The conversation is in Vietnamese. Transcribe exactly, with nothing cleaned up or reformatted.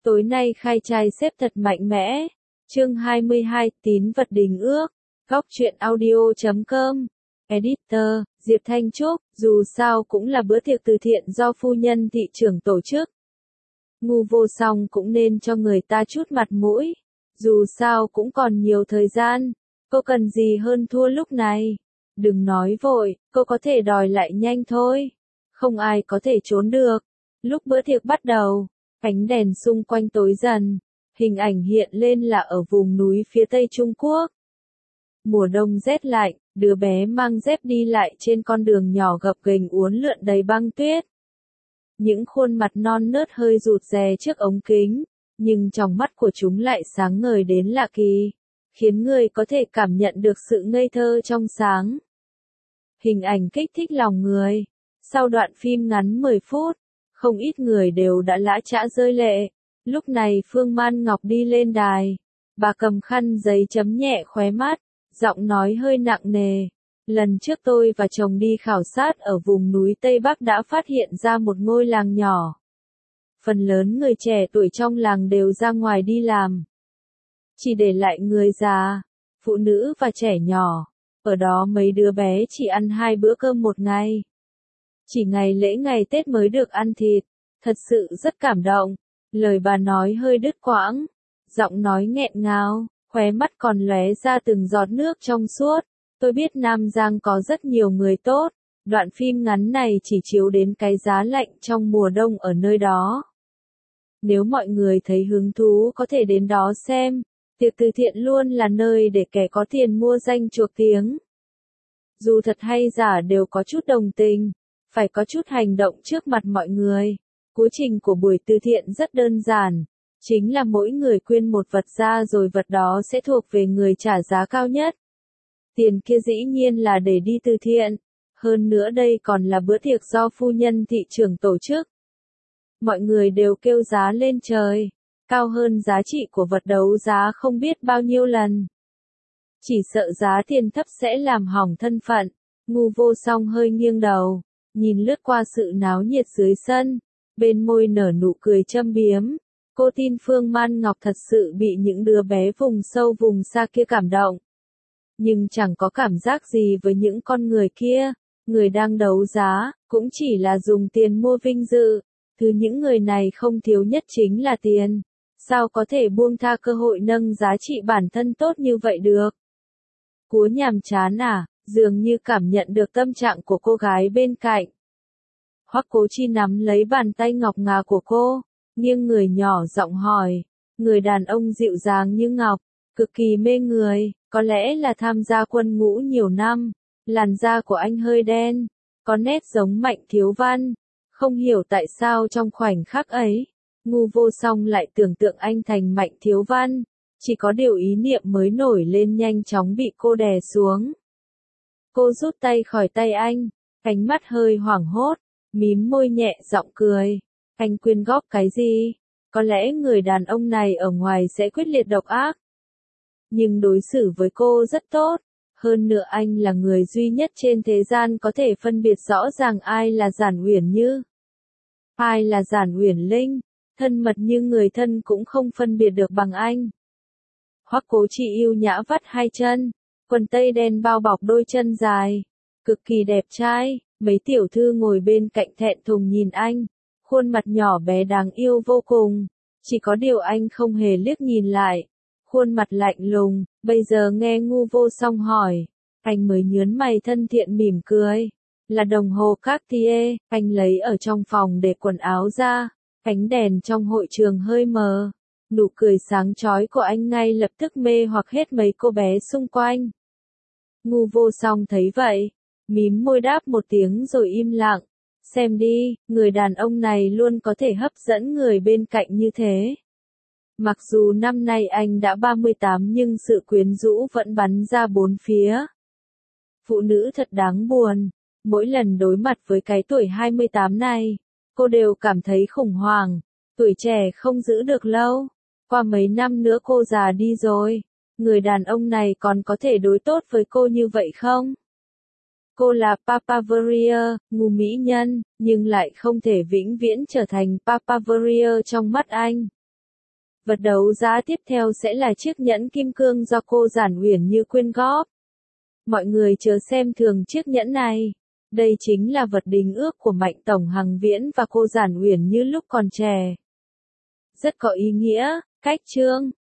Tối nay khai trai xếp thật mạnh mẽ. Chương hai mươi hai, tín vật đình ước. Góc truyện audio chấm com. Editor, Diệp Thanh Trúc, dù sao cũng là bữa tiệc từ thiện do phu nhân thị trưởng tổ chức. Ngu Vô Song cũng nên cho người ta chút mặt mũi. Dù sao cũng còn nhiều thời gian. Cô cần gì hơn thua lúc này. Đừng nói vội, cô có thể đòi lại nhanh thôi. Không ai có thể trốn được. Lúc bữa tiệc bắt đầu, ánh đèn xung quanh tối dần. Hình ảnh hiện lên là ở vùng núi phía tây Trung Quốc. Mùa đông rét lạnh, đứa bé mang dép đi lại trên con đường nhỏ gập ghềnh uốn lượn đầy băng tuyết. Những khuôn mặt non nớt hơi rụt rè trước ống kính, nhưng trong mắt của chúng lại sáng ngời đến lạ kỳ, khiến người có thể cảm nhận được sự ngây thơ trong sáng. Hình ảnh kích thích lòng người. Sau đoạn phim ngắn mười phút, không ít người đều đã lã chã rơi lệ. Lúc này Phương Man Ngọc đi lên đài. Bà cầm khăn giấy chấm nhẹ khóe mắt, giọng nói hơi nặng nề. Lần trước tôi và chồng đi khảo sát ở vùng núi Tây Bắc đã phát hiện ra một ngôi làng nhỏ. Phần lớn người trẻ tuổi trong làng đều ra ngoài đi làm. Chỉ để lại người già, phụ nữ và trẻ nhỏ. Ở đó mấy đứa bé chỉ ăn hai bữa cơm một ngày. Chỉ ngày lễ ngày Tết mới được ăn thịt. Thật sự rất cảm động. Lời bà nói hơi đứt quãng. Giọng nói nghẹn ngào, khóe mắt còn lóe ra từng giọt nước trong suốt. Tôi biết Nam Giang có rất nhiều người tốt. Đoạn phim ngắn này chỉ chiếu đến cái giá lạnh trong mùa đông ở nơi đó. Nếu mọi người thấy hứng thú có thể đến đó xem. Tiệc từ thiện luôn là nơi để kẻ có tiền mua danh chuộc tiếng. Dù thật hay giả đều có chút đồng tình. Phải có chút hành động trước mặt mọi người. Quá trình của buổi từ thiện rất đơn giản. Chính là mỗi người quyên một vật ra rồi vật đó sẽ thuộc về người trả giá cao nhất. Tiền kia dĩ nhiên là để đi từ thiện. Hơn nữa đây còn là bữa tiệc do phu nhân thị trưởng tổ chức. Mọi người đều kêu giá lên trời. Cao hơn giá trị của vật đấu giá không biết bao nhiêu lần. Chỉ sợ giá tiền thấp sẽ làm hỏng thân phận. Ngu Vô Song hơi nghiêng đầu. Nhìn lướt qua sự náo nhiệt dưới sân. Bên môi nở nụ cười châm biếm. Cô tin Phương Man Ngọc thật sự bị những đứa bé vùng sâu vùng xa kia cảm động. Nhưng chẳng có cảm giác gì với những con người kia. Người đang đấu giá, cũng chỉ là dùng tiền mua vinh dự. Thứ những người này không thiếu nhất chính là tiền. Sao có thể buông tha cơ hội nâng giá trị bản thân tốt như vậy được? Cúa nhàm chán à, dường như cảm nhận được tâm trạng của cô gái bên cạnh. Hoắc Cố Chi nắm lấy bàn tay ngọc ngà của cô, nghiêng người nhỏ giọng hỏi. Người đàn ông dịu dàng như ngọc, cực kỳ mê người, có lẽ là tham gia quân ngũ nhiều năm. Làn da của anh hơi đen, có nét giống Mạnh Thiếu Văn. Không hiểu tại sao trong khoảnh khắc ấy, Ngu Vô Song lại tưởng tượng anh thành Mạnh Thiếu Văn. Chỉ có điều ý niệm mới nổi lên nhanh chóng bị cô đè xuống. Cô rút tay khỏi tay anh, ánh mắt hơi hoảng hốt, mím môi nhẹ giọng cười. Anh quyên góp cái gì? Có lẽ người đàn ông này ở ngoài sẽ quyết liệt độc ác. Nhưng đối xử với cô rất tốt. Hơn nữa anh là người duy nhất trên thế gian có thể phân biệt rõ ràng ai là Giản Uyển Như, ai là Giản Uyển Linh. Thân mật như người thân cũng không phân biệt được bằng anh. Hoắc Cố Chi yêu nhã vắt hai chân, quần tây đen bao bọc đôi chân dài, cực kỳ đẹp trai. Mấy tiểu thư ngồi bên cạnh thẹn thùng nhìn anh, khuôn mặt nhỏ bé đáng yêu vô cùng. Chỉ có điều anh không hề liếc nhìn lại, khuôn mặt lạnh lùng. Bây giờ nghe Ngu Vô Song hỏi, anh mới nhớn mày thân thiện mỉm cười. Là đồng hồ Cartier, anh lấy ở trong phòng để quần áo ra. Ánh đèn trong hội trường hơi mờ. Nụ cười sáng chói của anh ngay lập tức mê hoặc hết mấy cô bé xung quanh. Ngu Vô Song thấy vậy, mím môi đáp một tiếng rồi im lặng. Xem đi, người đàn ông này luôn có thể hấp dẫn người bên cạnh như thế. Mặc dù năm nay anh đã ba mươi tám nhưng sự quyến rũ vẫn bắn ra bốn phía. Phụ nữ thật đáng buồn. Mỗi lần đối mặt với cái tuổi hai mươi tám này, cô đều cảm thấy khủng hoảng. Tuổi trẻ không giữ được lâu. Qua mấy năm nữa cô già đi rồi. Người đàn ông này còn có thể đối tốt với cô như vậy không? Cô là Papavaria, ngu mỹ nhân, nhưng lại không thể vĩnh viễn trở thành Papavaria trong mắt anh. Vật đấu giá tiếp theo sẽ là chiếc nhẫn kim cương do cô Giản Uyển Như quyên góp. Mọi người chờ xem thường chiếc nhẫn này. Đây chính là vật đính ước của Mạnh Tổng Hằng Viễn và cô Giản Uyển Như lúc còn trẻ. Rất có ý nghĩa, cách chương.